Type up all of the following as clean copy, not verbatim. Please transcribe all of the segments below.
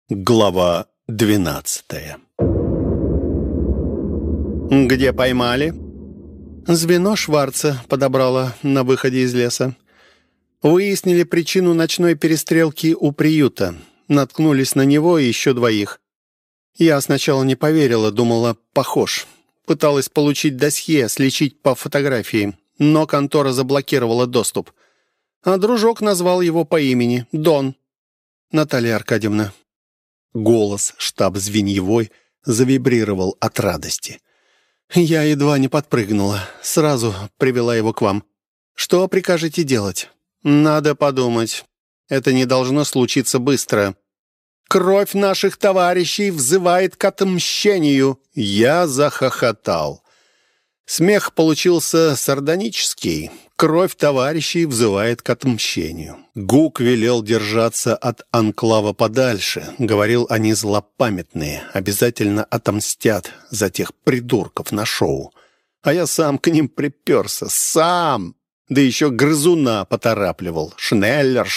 Глава 12. «Где поймали?» «Звено Шварца подобрало на выходе из леса. Выяснили причину ночной перестрелки у приюта. Наткнулись на него и еще двоих. Я сначала не поверила, думала, похож. Пыталась получить досье, сличить по фотографии, но контора заблокировала доступ. А дружок назвал его по имени — Дон. Наталья Аркадьевна». Голос штаб-звеньевой завибрировал от радости. Я едва не подпрыгнула. Сразу привела его к вам. «Что прикажете делать?» «Надо подумать. Это не должно случиться быстро. Кровь наших товарищей взывает к отмщению». Я захохотал. Смех получился сардонический. Кровь товарищей взывает к отмщению. Гук велел держаться от анклава подальше. Говорил, они злопамятные, обязательно отомстят за тех придурков на шоу. А я сам к ним приперся. Сам! Да еще грызуна поторапливал. Шнеллер,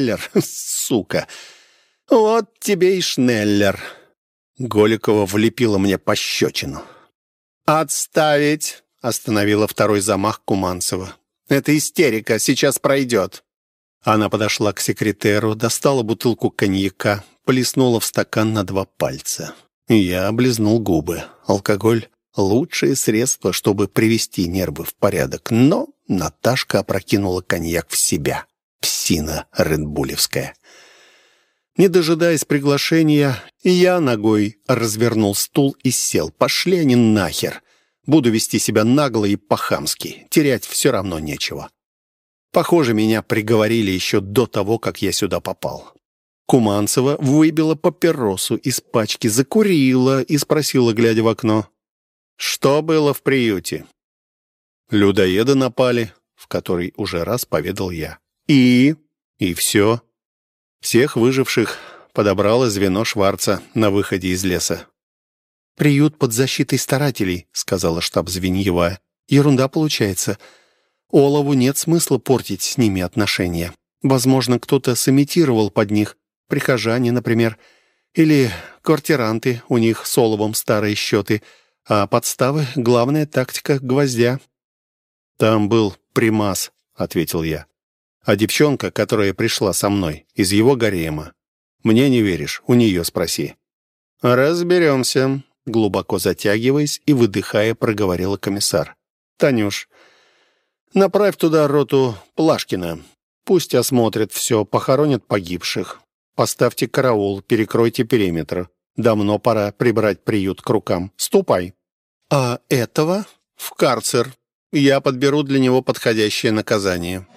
сука! Вот тебе и Шнеллер. Голикова влепила мне пощечину. «Отставить!» — остановила второй замах Куманцева. «Это истерика, сейчас пройдет». Она подошла к секретеру, достала бутылку коньяка, плеснула в стакан на 2 пальца. Я облизнул губы. Алкоголь — лучшее средство, чтобы привести нервы в порядок. Но Наташка опрокинула коньяк в себя. Псина редбулевская. Не дожидаясь приглашения, я ногой развернул стул и сел. Пошли они нахер. Буду вести себя нагло и по-хамски. Терять все равно нечего. Похоже, меня приговорили еще до того, как я сюда попал. Куманцева выбила папиросу из пачки, закурила и спросила, глядя в окно: «Что было в приюте?» «Людоеды напали», в который уже раз поведал я. И все. Всех выживших подобрало звено Шварца на выходе из леса. «Приют под защитой старателей», — сказала штаб-звеньевая. «Ерунда получается. Олову нет смысла портить с ними отношения. Возможно, кто-то сымитировал под них. Прихожане, например. Или квартиранты, у них с Оловом старые счеты. А подставы — главная тактика гвоздя». «Там был примас», — ответил я. «А девчонка, которая пришла со мной, из его гарема. Мне не веришь, у нее спроси». «Разберемся», — глубоко затягиваясь и выдыхая, проговорила комиссар. «Танюш, направь туда роту Плашкина. Пусть осмотрят все, похоронят погибших. Поставьте караул, перекройте периметр. Давно пора прибрать приют к рукам. Ступай». «А этого?» «В карцер. Я подберу для него подходящее наказание».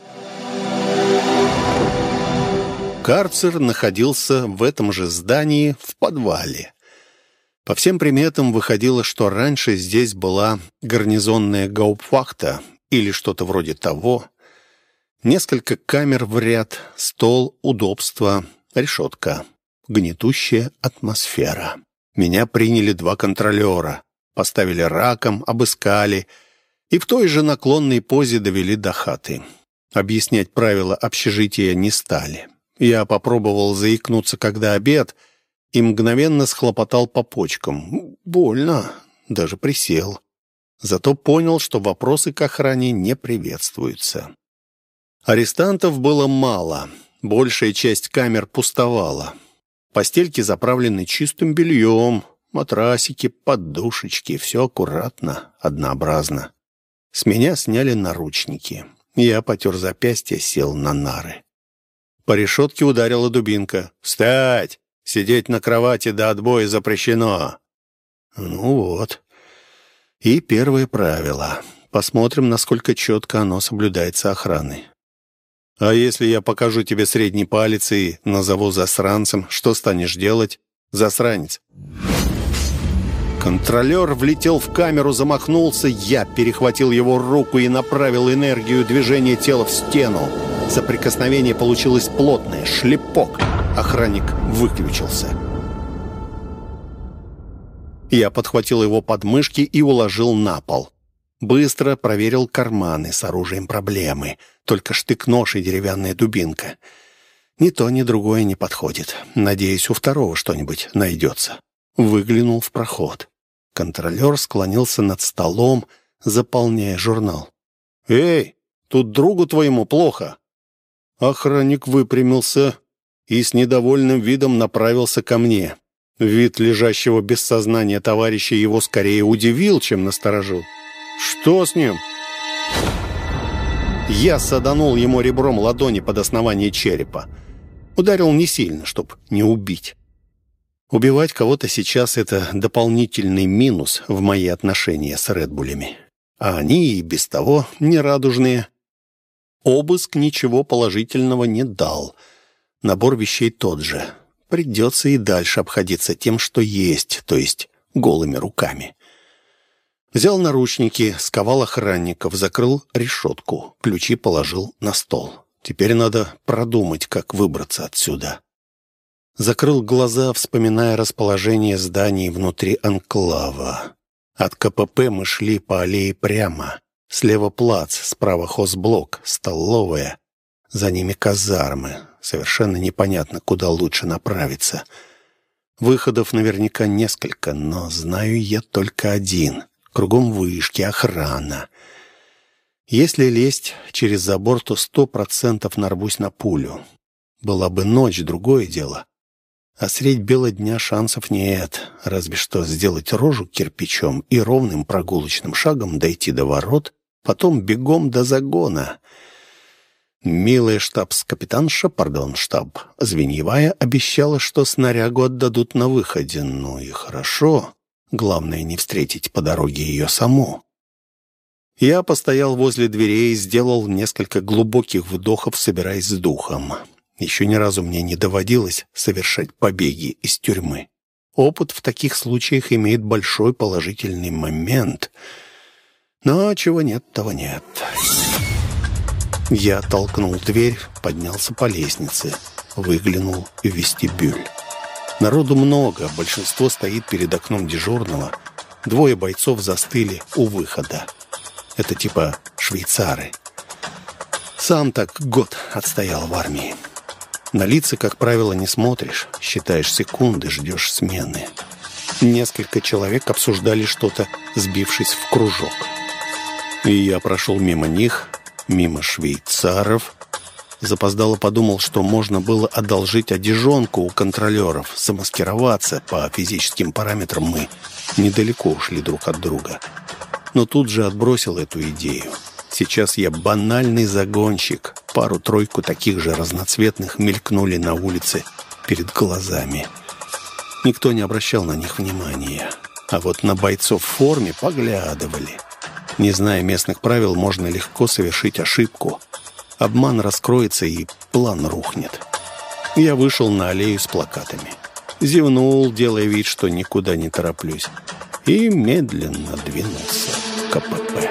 Карцер находился в этом же здании, в подвале. По всем приметам выходило, что раньше здесь была гарнизонная гауптвахта или что-то вроде того. Несколько камер в ряд, стол, удобства, решетка. Гнетущая атмосфера. Меня приняли 2 контролера, поставили раком, обыскали и в той же наклонной позе довели до хаты. Объяснять правила общежития не стали. Я попробовал заикнуться, когда обед, и мгновенно схлопотал по почкам. Больно, даже присел. Зато понял, что вопросы к охране не приветствуются. Арестантов было мало, большая часть камер пустовала. Постельки заправлены чистым бельем, матрасики, подушечки, все аккуратно, однообразно. С меня сняли наручники. Я потер запястье, сел на нары. По решетке ударила дубинка. «Встать! Сидеть на кровати до отбоя запрещено!» Ну вот. И первое правило. Посмотрим, насколько четко оно соблюдается охраной. «А если я покажу тебе средний палец и назову засранцем, что станешь делать, засранец?» Контролер влетел в камеру, замахнулся. Я перехватил его руку и направил энергию движения тела в стену. Соприкосновение получилось плотное, шлепок. Охранник выключился. Я подхватил его подмышки и уложил на пол. Быстро проверил карманы, с оружием проблемы. Только штык-нож и деревянная дубинка. Ни то, ни другое не подходит. Надеюсь, у второго что-нибудь найдется. Выглянул в проход. Контролер склонился над столом, заполняя журнал. «Эй, тут другу твоему плохо!» Охранник выпрямился и с недовольным видом направился ко мне. Вид лежащего без сознания товарища его скорее удивил, чем насторожил. «Что с ним?» Я саданул ему ребром ладони под основание черепа. Ударил не сильно, чтоб не убить. Убивать кого-то сейчас — это дополнительный минус в мои отношения с Редбулями. А они и без того нерадужные. Обыск ничего положительного не дал. Набор вещей тот же. Придется и дальше обходиться тем, что есть, то есть голыми руками. Взял наручники, сковал охранников, закрыл решетку, ключи положил на стол. Теперь надо продумать, как выбраться отсюда. Закрыл глаза, вспоминая расположение зданий внутри анклава. От КПП мы шли по аллее прямо. Слева плац, справа хозблок, столовая. За ними казармы. Совершенно непонятно, куда лучше направиться. Выходов наверняка несколько, но знаю я только один. Кругом вышки, охрана. Если лезть через забор, то 100% нарвусь на пулю. Была бы ночь, другое дело. А средь бела дня шансов нет. Разве что сделать рожу кирпичом и ровным прогулочным шагом дойти до ворот, потом бегом до загона. Милая штабс-капитанша, штаб Звеньевая обещала, что снарягу отдадут на выходе. Ну и хорошо. Главное, не встретить по дороге ее саму. Я постоял возле дверей, сделал несколько глубоких вдохов, собираясь с духом. Еще ни разу мне не доводилось совершать побеги из тюрьмы. Опыт в таких случаях имеет большой положительный момент. Но чего нет, того нет. Я толкнул дверь, поднялся по лестнице, выглянул в вестибюль. Народу много, большинство стоит перед окном дежурного. 2 бойцов застыли у выхода. Это типа швейцары. Сам так год отстоял в армии. На лица, как правило, не смотришь. Считаешь секунды, ждешь смены. Несколько человек обсуждали что-то, сбившись в кружок. И я прошел мимо них, мимо швейцаров. Запоздало подумал, что можно было одолжить одежонку у контролеров, замаскироваться. По физическим параметрам мы недалеко ушли друг от друга. Но тут же отбросил эту идею. Сейчас я банальный загонщик. Пару-тройку таких же разноцветных мелькнули на улице перед глазами. Никто не обращал на них внимания. А вот на бойцов в форме поглядывали. Не зная местных правил, можно легко совершить ошибку. Обман раскроется, и план рухнет. Я вышел на аллею с плакатами. Зевнул, делая вид, что никуда не тороплюсь. И медленно двинулся к КПП.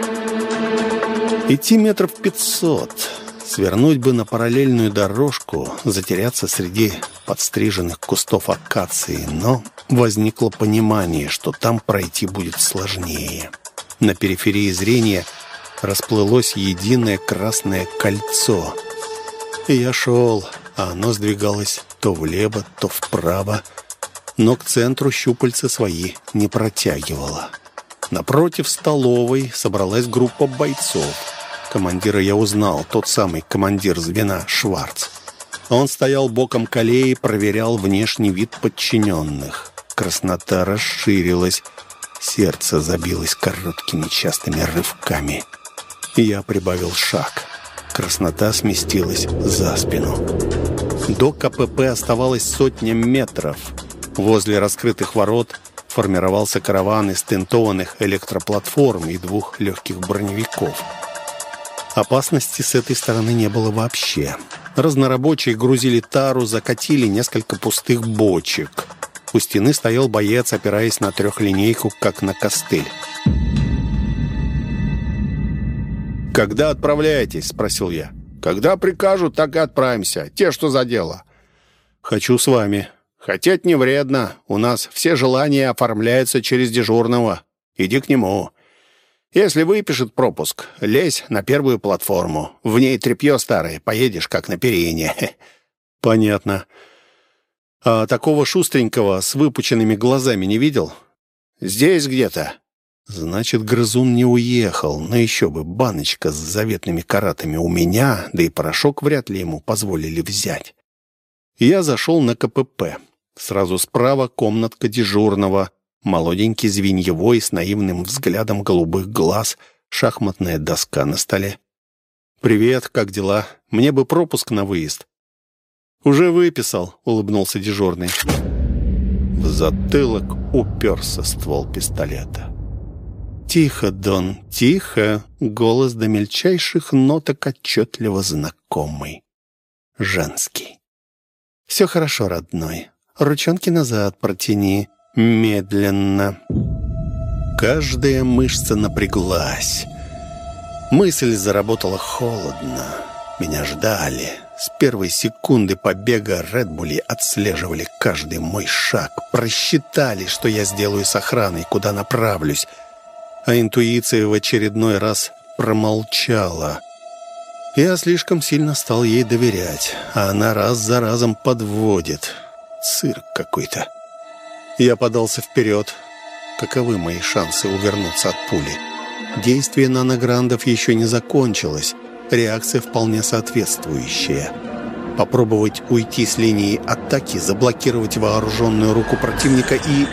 Идти метров 500. Свернуть бы на параллельную дорожку, затеряться среди подстриженных кустов акации, но возникло понимание, что там пройти будет сложнее. На периферии зрения расплылось единое красное кольцо. И я шел, а оно сдвигалось то влево, то вправо, но к центру щупальца свои не протягивало. Напротив столовой собралась группа бойцов. Командира я узнал, тот самый командир звена Шварц. Он стоял боком к аллее и проверял внешний вид подчиненных. Краснота расширилась, сердце забилось короткими частыми рывками. Я прибавил шаг. Краснота сместилась за спину. До КПП оставалось 100 метров. Возле раскрытых ворот формировался караван из тентованных электроплатформ и 2 легких броневиков. Опасности с этой стороны не было вообще. Разнорабочие грузили тару, закатили несколько пустых бочек. У стены стоял боец, опираясь на 3-линейку, как на костыль. «Когда отправляетесь?» — спросил я. «Когда прикажут, так и отправимся. Те, что за дело». «Хочу с вами». «Хотеть не вредно. У нас все желания оформляются через дежурного. Иди к нему. Если выпишет пропуск, лезь на первую платформу. В ней тряпье старое, поедешь как на перине». Понятно. А такого шустренького с выпученными глазами не видел? Здесь где-то. Значит, грызун не уехал. Но еще бы, баночка с заветными каратами у меня, да и порошок вряд ли ему позволили взять. Я зашел на КПП. Сразу справа комнатка дежурного. Молоденький звеньевой с наивным взглядом голубых глаз. Шахматная доска на столе. «Привет, как дела? Мне бы пропуск на выезд». «Уже выписал», — улыбнулся дежурный. В затылок уперся ствол пистолета. «Тихо, Дон, тихо!» Голос до мельчайших ноток отчетливо знакомый. Женский. «Все хорошо, родной. Ручонки назад протяни. Медленно». Каждая мышца напряглась. Мысль заработала холодно. Меня ждали. С первой секунды побега Редбули отслеживали каждый мой шаг. Просчитали, что я сделаю с охраной, куда направлюсь. А интуиция в очередной раз промолчала. Я слишком сильно стал ей доверять, а она раз за разом подводит. Цирк какой-то. Я подался вперед. Каковы мои шансы увернуться от пули? Действие нанограндов еще не закончилось. Реакция вполне соответствующая. Попробовать уйти с линии атаки, заблокировать вооруженную руку противника и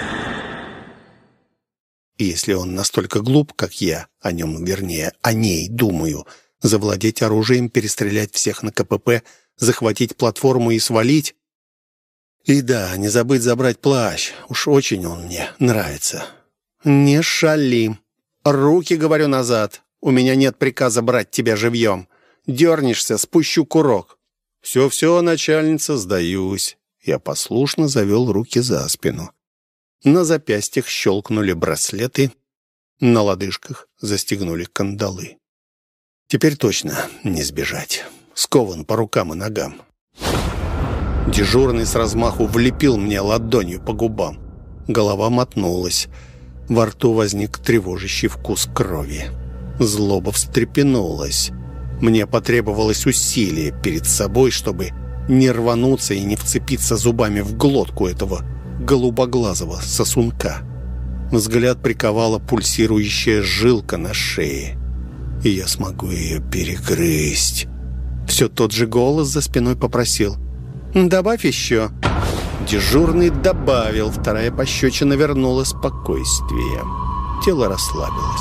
если он настолько глуп, как я, о нем, вернее, о ней думаю, завладеть оружием, перестрелять всех на КПП, захватить платформу и свалить. И да, не забыть забрать плащ. Уж очень он мне нравится. Не шали. Руки, говорю, назад. У меня нет приказа брать тебя живьем. Дернешься, спущу курок. Все, начальница, сдаюсь. Я послушно завел руки за спину. На запястьях щелкнули браслеты, на лодыжках застегнули кандалы. Теперь точно не сбежать. Скован по рукам и ногам. Дежурный с размаху влепил мне ладонью по губам. Голова мотнулась. Во рту возник тревожащий вкус крови. Злоба встрепенулась. Мне потребовалось усилие перед собой, чтобы не рвануться и не вцепиться зубами в глотку этого голубоглазого сосунка. Взгляд приковала пульсирующая жилка на шее. И я смогу ее перегрызть. Все тот же голос за спиной попросил: «Добавь еще». Дежурный добавил. Вторая пощечина вернула спокойствие. Тело расслабилось.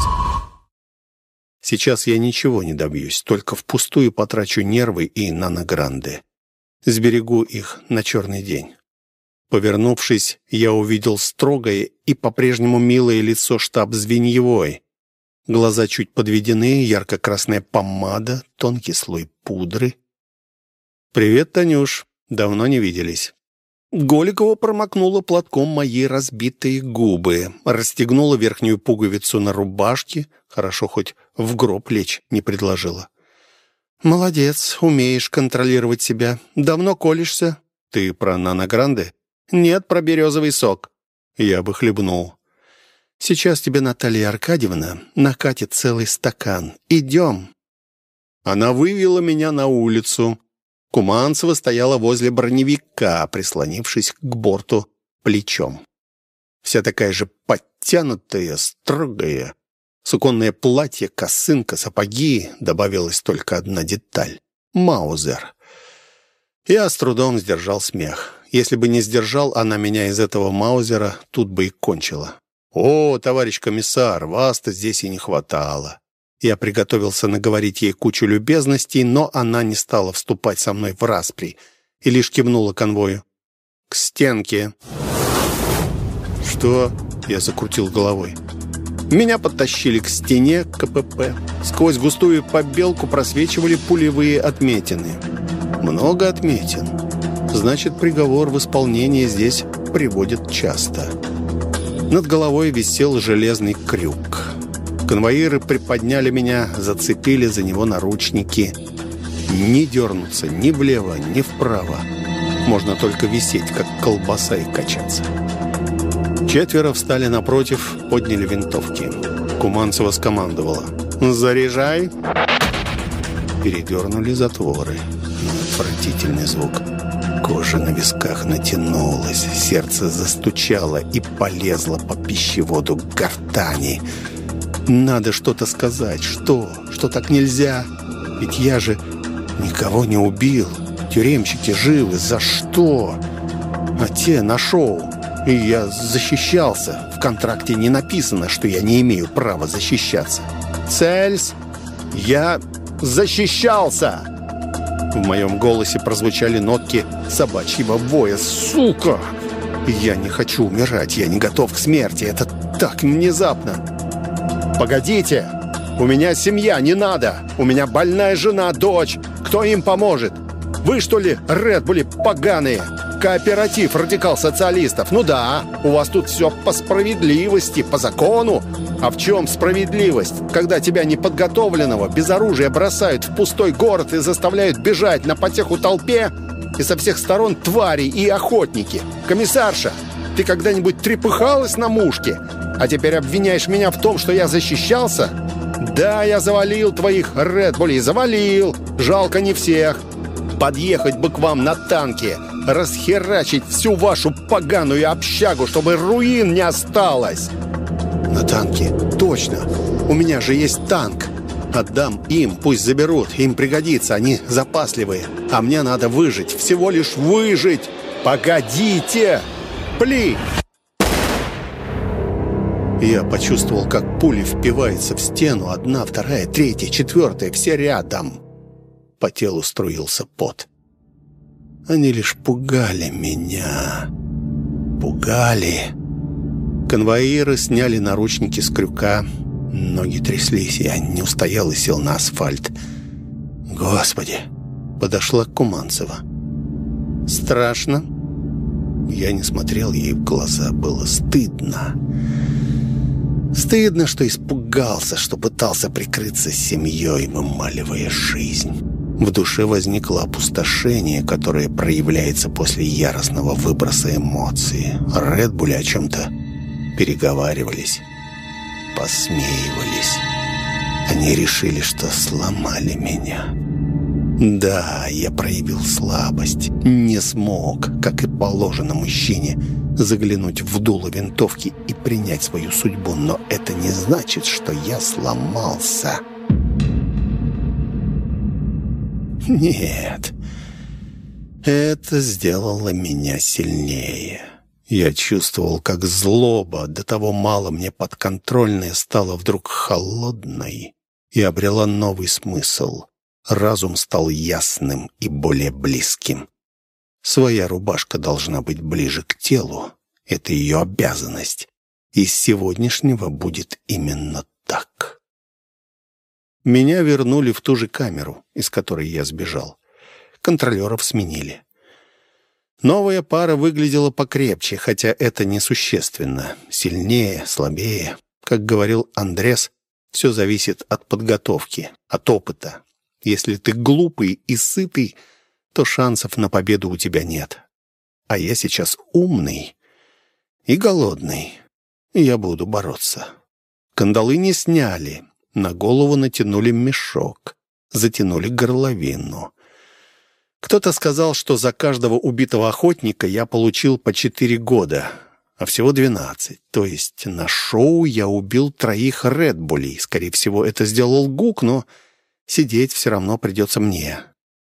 Сейчас я ничего не добьюсь, только впустую потрачу нервы и наногранды. Сберегу их на черный день. Повернувшись, я увидел строгое и по-прежнему милое лицо штаб-звеньевой. Глаза чуть подведены, ярко-красная помада, тонкий слой пудры. «Привет, Танюш. Давно не виделись». Голикова промокнула платком мои разбитые губы, расстегнула верхнюю пуговицу на рубашке, хорошо хоть в гроб лечь не предложила. «Молодец, умеешь контролировать себя. Давно колешься?» «Ты про наногранды?» «Нет, про березовый сок». Я бы хлебнул. «Сейчас тебе Наталья Аркадьевна накатит целый стакан. Идем». Она вывела меня на улицу. Куманцева стояла возле броневика, прислонившись к борту плечом. Вся такая же подтянутая, строгая. Суконное платье, косынка, сапоги. Добавилась только одна деталь — маузер. Я с трудом сдержал смех. Если бы не сдержал, она меня из этого маузера тут бы и кончила. «О, товарищ комиссар, вас-то здесь и не хватало». Я приготовился наговорить ей кучу любезностей, но она не стала вступать со мной в распри и лишь кивнула конвою. «К стенке». «Что?» — я закрутил головой. Меня подтащили к стене КПП. Сквозь густую побелку просвечивали пулевые отметины. Много отметин. Значит, приговор в исполнение здесь приводят часто. Над головой висел железный крюк. Конвоиры приподняли меня, зацепили за него наручники. Не дернуться ни влево, ни вправо. Можно только висеть, как колбаса, и качаться. 4 встали напротив, подняли винтовки. Куманцева скомандовала: «Заряжай!» Передернули затворы. Отвратительный звук. Кожа на висках натянулась, сердце застучало и полезло по пищеводу к гортани. Надо что-то сказать. Что? Что так нельзя? Ведь я же никого не убил. Тюремщики живы. За что? А те на шоу. И я защищался. В контракте не написано, что я не имею права защищаться. Цельс, я защищался! В моем голосе прозвучали нотки собачьего воя. Сука! Я не хочу умирать. Я не готов к смерти. Это так внезапно. Погодите! У меня семья, не надо! У меня больная жена, дочь! Кто им поможет? Вы, что ли, Редбули поганые? Кооператив радикал-социалистов. Ну да, у вас тут все по справедливости, по закону. А в чем справедливость? Когда тебя неподготовленного без оружия бросают в пустой город и заставляют бежать на потеху толпе, и со всех сторон твари и охотники. Комиссарша, ты когда-нибудь трепыхалась на мушке? А теперь обвиняешь меня в том, что я защищался? Да, я завалил твоих Редбулей, завалил. Жалко не всех. Подъехать бы к вам на танке, расхерачить всю вашу поганую общагу, чтобы руин не осталось. На танке? Точно. У меня же есть танк. Отдам им, пусть заберут. Им пригодится, они запасливые. А мне надо выжить, всего лишь выжить. Погодите! Пли! Я почувствовал, как пули впиваются в стену. Одна, вторая, третья, четвертая, все рядом. По телу струился пот. Они лишь пугали меня. Пугали. Конвоиры сняли наручники с крюка. Ноги тряслись, я не устоял и сел на асфальт. Господи! Подошла Куманцева. Страшно? Я не смотрел ей в глаза. Было стыдно. Стыдно, что испугался, что пытался прикрыться семьей, вымаливая жизнь. В душе возникло опустошение, которое проявляется после яростного выброса эмоций. Редбули о чем-то переговаривались, посмеивались. Они решили, что сломали меня. Да, я проявил слабость. Не смог, как и положено мужчине, заглянуть в дуло винтовки и принять свою судьбу. Но это не значит, что я сломался. Нет, это сделало меня сильнее. Я чувствовал, как злоба, до того мало мне подконтрольная, стала вдруг холодной и обрела новый смысл. Разум стал ясным и более близким. Своя рубашка должна быть ближе к телу. Это ее обязанность. И с сегодняшнего будет именно так. Меня вернули в ту же камеру, из которой я сбежал. Контролеров сменили. Новая пара выглядела покрепче, хотя это несущественно. Сильнее, слабее. Как говорил Андрес, все зависит от подготовки, от опыта. Если ты глупый и сытый, то шансов на победу у тебя нет. А я сейчас умный и голодный. И я буду бороться. Кандалы не сняли. На голову натянули мешок. Затянули горловину. Кто-то сказал, что за каждого убитого охотника я получил по 4 года, а всего 12. То есть на шоу я убил 3 Редбулей. Скорее всего, это сделал Гук, но сидеть все равно придется мне.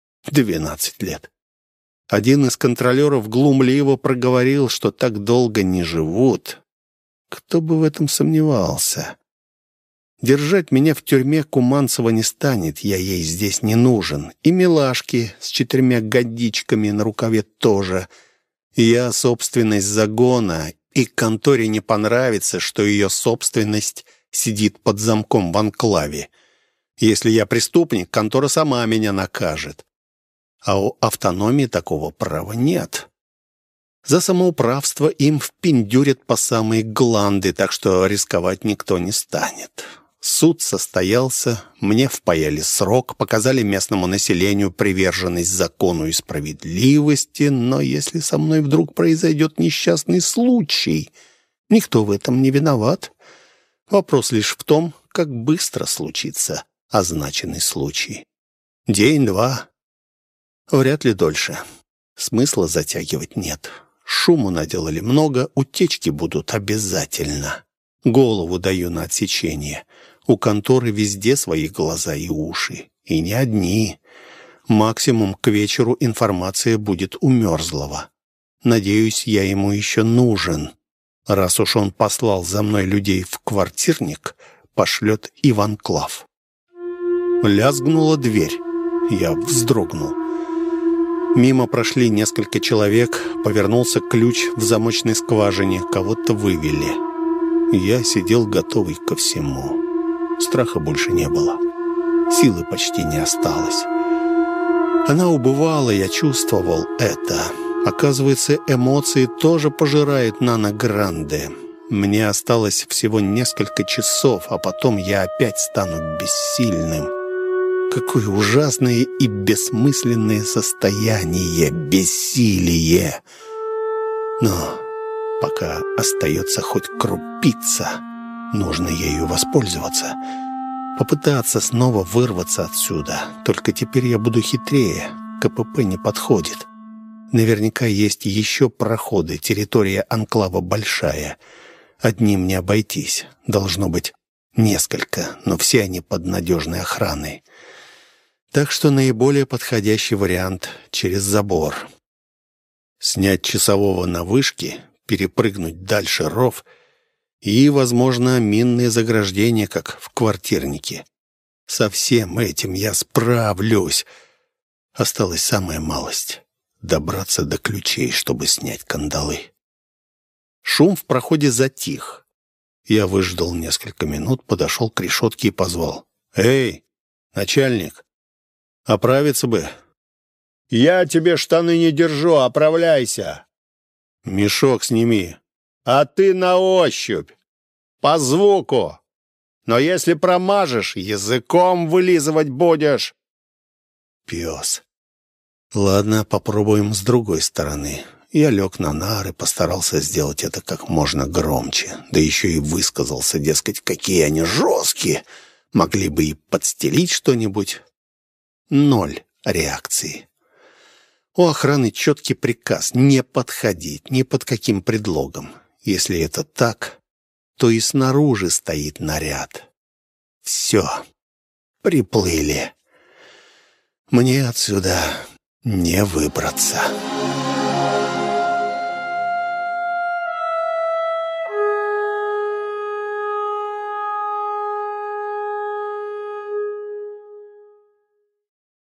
12 лет. Один из контролеров глумливо проговорил, что так долго не живут. Кто бы в этом сомневался? Держать меня в тюрьме Куманцева не станет, я ей здесь не нужен. И милашки с 4 годичками на рукаве тоже. Я собственность загона, и конторе не понравится, что ее собственность сидит под замком в анклаве. Если я преступник, контора сама меня накажет. А у автономии такого права нет. За самоуправство им впендюрят по самые гланды, так что рисковать никто не станет. Суд состоялся, мне впаяли срок, показали местному населению приверженность закону и справедливости, но если со мной вдруг произойдет несчастный случай, никто в этом не виноват. Вопрос лишь в том, как быстро случится означенный случай. День-два, вряд ли дольше. Смысла затягивать нет. Шуму наделали много, утечки будут обязательно. Голову даю на отсечение. У конторы везде свои глаза и уши. И не одни. Максимум к вечеру информация будет у Мерзлого. Надеюсь, я ему еще нужен. Раз уж он послал за мной людей в квартирник, пошлет и в анклав. Лязгнула дверь. Я вздрогнул. Мимо прошли несколько человек, повернулся ключ в замочной скважине, кого-то вывели. Я сидел готовый ко всему. Страха больше не было. Силы почти не осталось. Она убывала, я чувствовал это. Оказывается, эмоции тоже пожирают нано-гранде. Мне осталось всего несколько часов, а потом я опять стану бессильным. Какое ужасное и бессмысленное состояние, бессилие. Но пока остается хоть крупица, нужно ею воспользоваться. Попытаться снова вырваться отсюда. Только теперь я буду хитрее. КПП не подходит. Наверняка есть еще проходы. Территория анклава большая. Одним не обойтись. Должно быть несколько, но все они под надежной охраной. Так что наиболее подходящий вариант через забор. Снять часового на вышке, перепрыгнуть дальше ров и, возможно, минные заграждения, как в квартирнике. Со всем этим я справлюсь. Осталась самая малость — добраться до ключей, чтобы снять кандалы. Шум в проходе затих. Я выждал несколько минут, подошел к решетке и позвал. «Эй, начальник, оправиться бы». «Я тебе штаны не держу, оправляйся!» «Мешок сними». «А ты на ощупь, по звуку. Но если промажешь, языком вылизывать будешь». Пес. Ладно, попробуем с другой стороны. Я лег на нары, постарался сделать это как можно громче. Да еще и высказался, дескать, какие они жесткие. Могли бы и подстелить что-нибудь. 0 реакции. У охраны четкий приказ не подходить ни под каким предлогом. Если это так, то и снаружи стоит наряд. Все, приплыли. Мне отсюда не выбраться.